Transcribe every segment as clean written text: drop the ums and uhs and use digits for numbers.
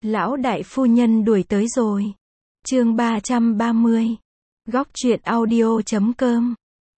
Lão đại phu nhân đuổi tới rồi. Chương 330. Góc truyện audio.com.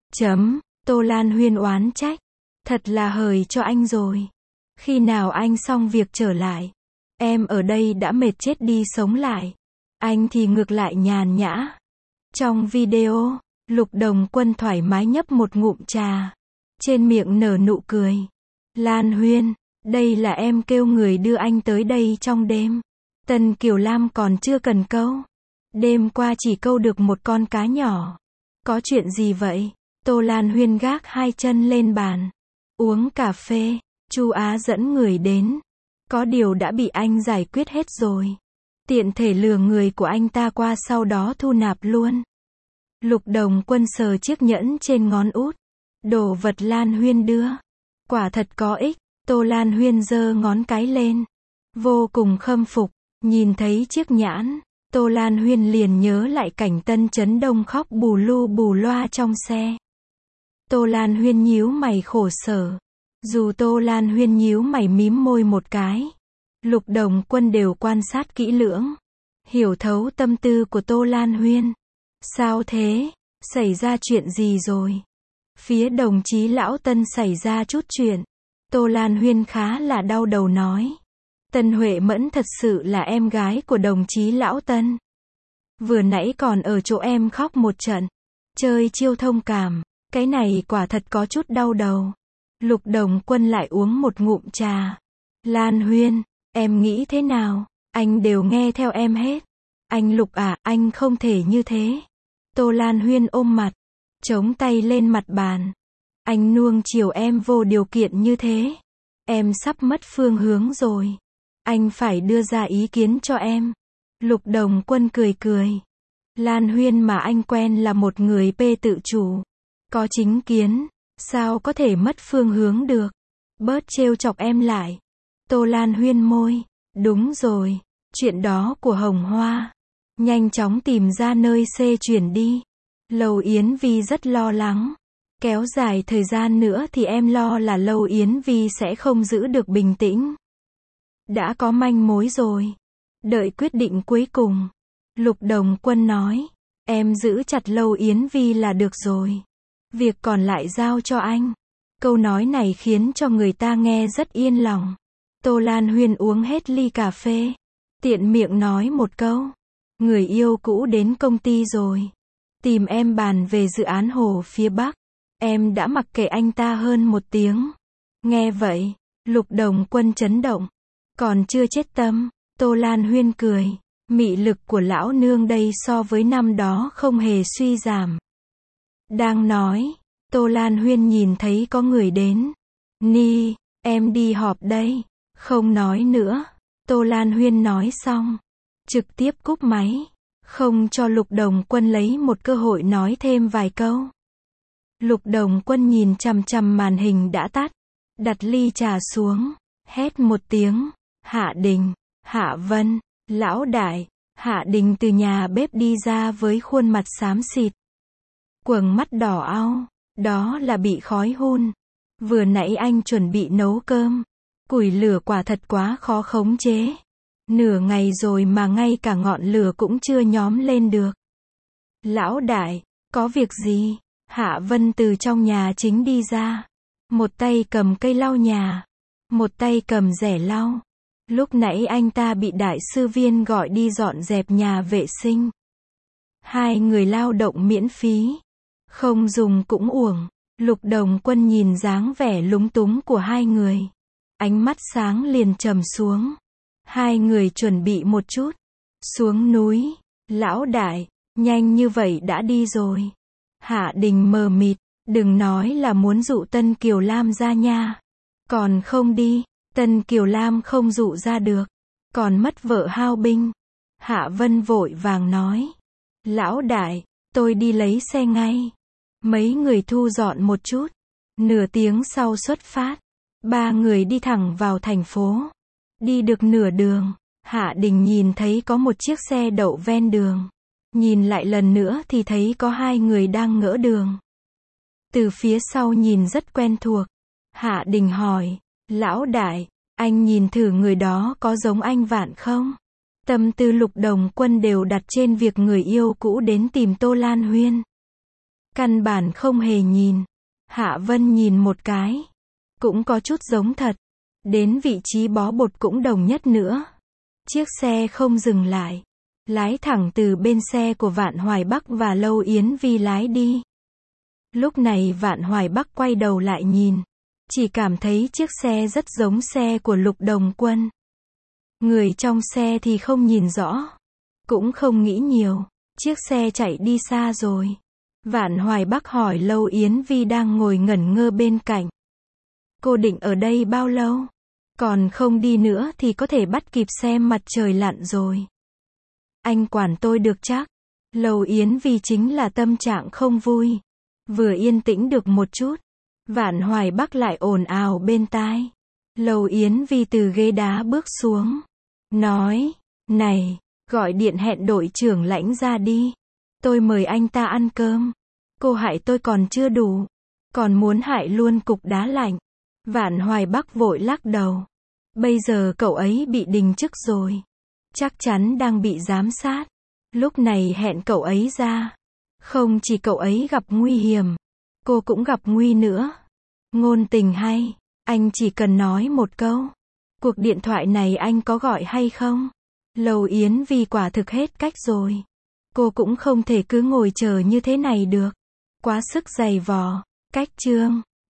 Tô Lan Huyên oán trách. Thật là hời cho anh rồi. Khi nào anh xong việc trở lại? Em ở đây đã mệt chết đi sống lại. Anh thì ngược lại nhàn nhã. Trong video, Lục Đồng Quân thoải mái nhấp một ngụm trà. Trên miệng nở nụ cười. Lan Huyên, đây là em kêu người đưa anh tới đây trong đêm. Tân Kiều Lam còn chưa cần câu. Đêm qua chỉ câu được một con cá nhỏ. Có chuyện gì vậy? Tô Lan Huyên gác hai chân lên bàn. Uống cà phê, Chu Á dẫn người đến. Có điều đã bị anh giải quyết hết rồi. Tiện thể lừa người của anh ta qua sau đó thu nạp luôn. Lục Đồng Quân sờ chiếc nhẫn trên ngón út. Đồ vật Lan Huyên đưa. Quả thật có ích. Tô Lan Huyên giơ ngón cái lên. Vô cùng khâm phục. Nhìn thấy chiếc nhẫn, Tô Lan Huyên liền nhớ lại cảnh Tân Chấn Đông khóc bù lu bù loa trong xe. Tô Lan Huyên nhíu mày khổ sở. Dù Tô Lan Huyên nhíu mày mím môi một cái, Lục Đồng Quân đều quan sát kỹ lưỡng, hiểu thấu tâm tư của Tô Lan Huyên. Sao thế? Xảy ra chuyện gì rồi? Phía đồng chí lão Tân xảy ra chút chuyện. Tô Lan Huyên khá là đau đầu nói. Tân Huệ Mẫn thật sự là em gái của đồng chí lão Tân. Vừa nãy còn ở chỗ em khóc một trận. Chơi chiêu thông cảm. Cái này quả thật có chút đau đầu. Lục Đồng Quân lại uống một ngụm trà. Lan Huyên, em nghĩ thế nào? Anh đều nghe theo em hết. Anh Lục à, anh không thể như thế. Tô Lan Huyên ôm mặt, chống tay lên mặt bàn. Anh nuông chiều em vô điều kiện như thế. Em sắp mất phương hướng rồi. Anh phải đưa ra ý kiến cho em. Lục Đồng Quân cười cười. Lan Huyên mà anh quen là một người tự chủ. Có chính kiến. Sao có thể mất phương hướng được? Bớt trêu chọc em lại. Tô Lan Huyên môi. Đúng rồi. Chuyện đó của Hồng Hoa. Nhanh chóng tìm ra nơi xê chuyển đi. Lâu Yến Vi rất lo lắng. Kéo dài thời gian nữa thì em lo là Lâu Yến Vi sẽ không giữ được bình tĩnh. Đã có manh mối rồi. Đợi quyết định cuối cùng. Lục Đồng Quân nói. Em giữ chặt Lâu Yến Vi là được rồi. Việc còn lại giao cho anh. Câu nói này khiến cho người ta nghe rất yên lòng. Tô Lan Huyên uống hết ly cà phê. Tiện miệng nói một câu. Người yêu cũ đến công ty rồi. Tìm em bàn về dự án hồ phía Bắc. Em đã mặc kệ anh ta hơn một tiếng. Nghe vậy, Lục Đồng Quân chấn động. Còn chưa chết tâm. Tô Lan Huyên cười. Mị lực của lão nương đây so với năm đó không hề suy giảm. Đang nói, Tô Lan Huyên nhìn thấy có người đến. Ni, em đi họp đây. Không nói nữa. Tô Lan Huyên nói xong, trực tiếp cúp máy. Không cho Lục Đồng Quân lấy một cơ hội nói thêm vài câu. Lục Đồng Quân nhìn chằm chằm màn hình đã tắt. Đặt ly trà xuống. Hét một tiếng. Hạ Đình, Hạ Vân, Lão Đại. Hạ Đình từ nhà bếp đi ra với khuôn mặt xám xịt. Quầng mắt đỏ au. Đó là bị khói hun. Vừa nãy anh chuẩn bị nấu cơm. Củi lửa quả thật quá khó khống chế. Nửa ngày rồi mà ngay cả ngọn lửa cũng chưa nhóm lên được. Lão Đại, có việc gì? Hạ Vân từ trong nhà chính đi ra. Một tay cầm cây lau nhà. Một tay cầm rẻ lau. Lúc nãy anh ta bị đại sư Viên gọi đi dọn dẹp nhà vệ sinh. Hai người lao động miễn phí. Không dùng cũng uổng. Lục Đồng Quân nhìn dáng vẻ lúng túng của hai người. Ánh mắt sáng liền trầm xuống. Hai người chuẩn bị một chút. Xuống núi. Lão Đại, nhanh như vậy đã đi rồi. Hạ Đình mờ mịt. Đừng nói là muốn dụ Tân Kiều Lam ra nha. Còn không đi. Tân Kiều Lam không dụ ra được. Còn mất vợ hao binh. Hạ Vân vội vàng nói. Lão Đại, tôi đi lấy xe ngay. Mấy người thu dọn một chút. Nửa tiếng sau xuất phát. Ba người đi thẳng vào thành phố. Đi được nửa đường, Hạ Đình nhìn thấy có một chiếc xe đậu ven đường. Nhìn lại lần nữa thì thấy có hai người đang ngỡ đường. Từ phía sau nhìn rất quen thuộc. Hạ Đình hỏi. Lão Đại, anh nhìn thử người đó có giống anh Vạn không? Tâm tư Lục Đồng Quân đều đặt trên việc người yêu cũ đến tìm Tô Lan Huyên. Căn bản không hề nhìn. Hạ Vân nhìn một cái. Cũng có chút giống thật. Đến vị trí bó bột cũng đồng nhất nữa. Chiếc xe không dừng lại. Lái thẳng từ bên xe của Vạn Hoài Bắc và Lâu Yến Vi lái đi. Lúc này Vạn Hoài Bắc quay đầu lại nhìn. Chỉ cảm thấy chiếc xe rất giống xe của Lục Đồng Quân. Người trong xe thì không nhìn rõ. Cũng không nghĩ nhiều. Chiếc xe chạy đi xa rồi. Vạn Hoài Bắc hỏi Lâu Yến Vi đang ngồi ngẩn ngơ bên cạnh. Cô định ở đây bao lâu? Còn không đi nữa thì có thể bắt kịp xem mặt trời lặn rồi. Anh quản tôi được chắc. Lâu Yến Vi chính là tâm trạng không vui. Vừa yên tĩnh được một chút. Vạn Hoài Bắc lại ồn ào bên tai. Lâu Yến Vi từ ghế đá bước xuống. Nói, này, gọi điện hẹn đội trưởng Lãnh ra đi. Tôi mời anh ta ăn cơm. Cô hại tôi còn chưa đủ. Còn muốn hại luôn cục đá lạnh. Vạn Hoài Bắc vội lắc đầu. Bây giờ cậu ấy bị đình chức rồi. Chắc chắn đang bị giám sát. Lúc này hẹn cậu ấy ra. Không chỉ cậu ấy gặp nguy hiểm. Cô cũng gặp nguy nữa. Ngôn tình hay. Anh chỉ cần nói một câu. Cuộc điện thoại này anh có gọi hay không? Lâu Yến Vi quả thực hết cách rồi. Cô cũng không thể cứ ngồi chờ như thế này được. Quá sức giày vò. Cách chương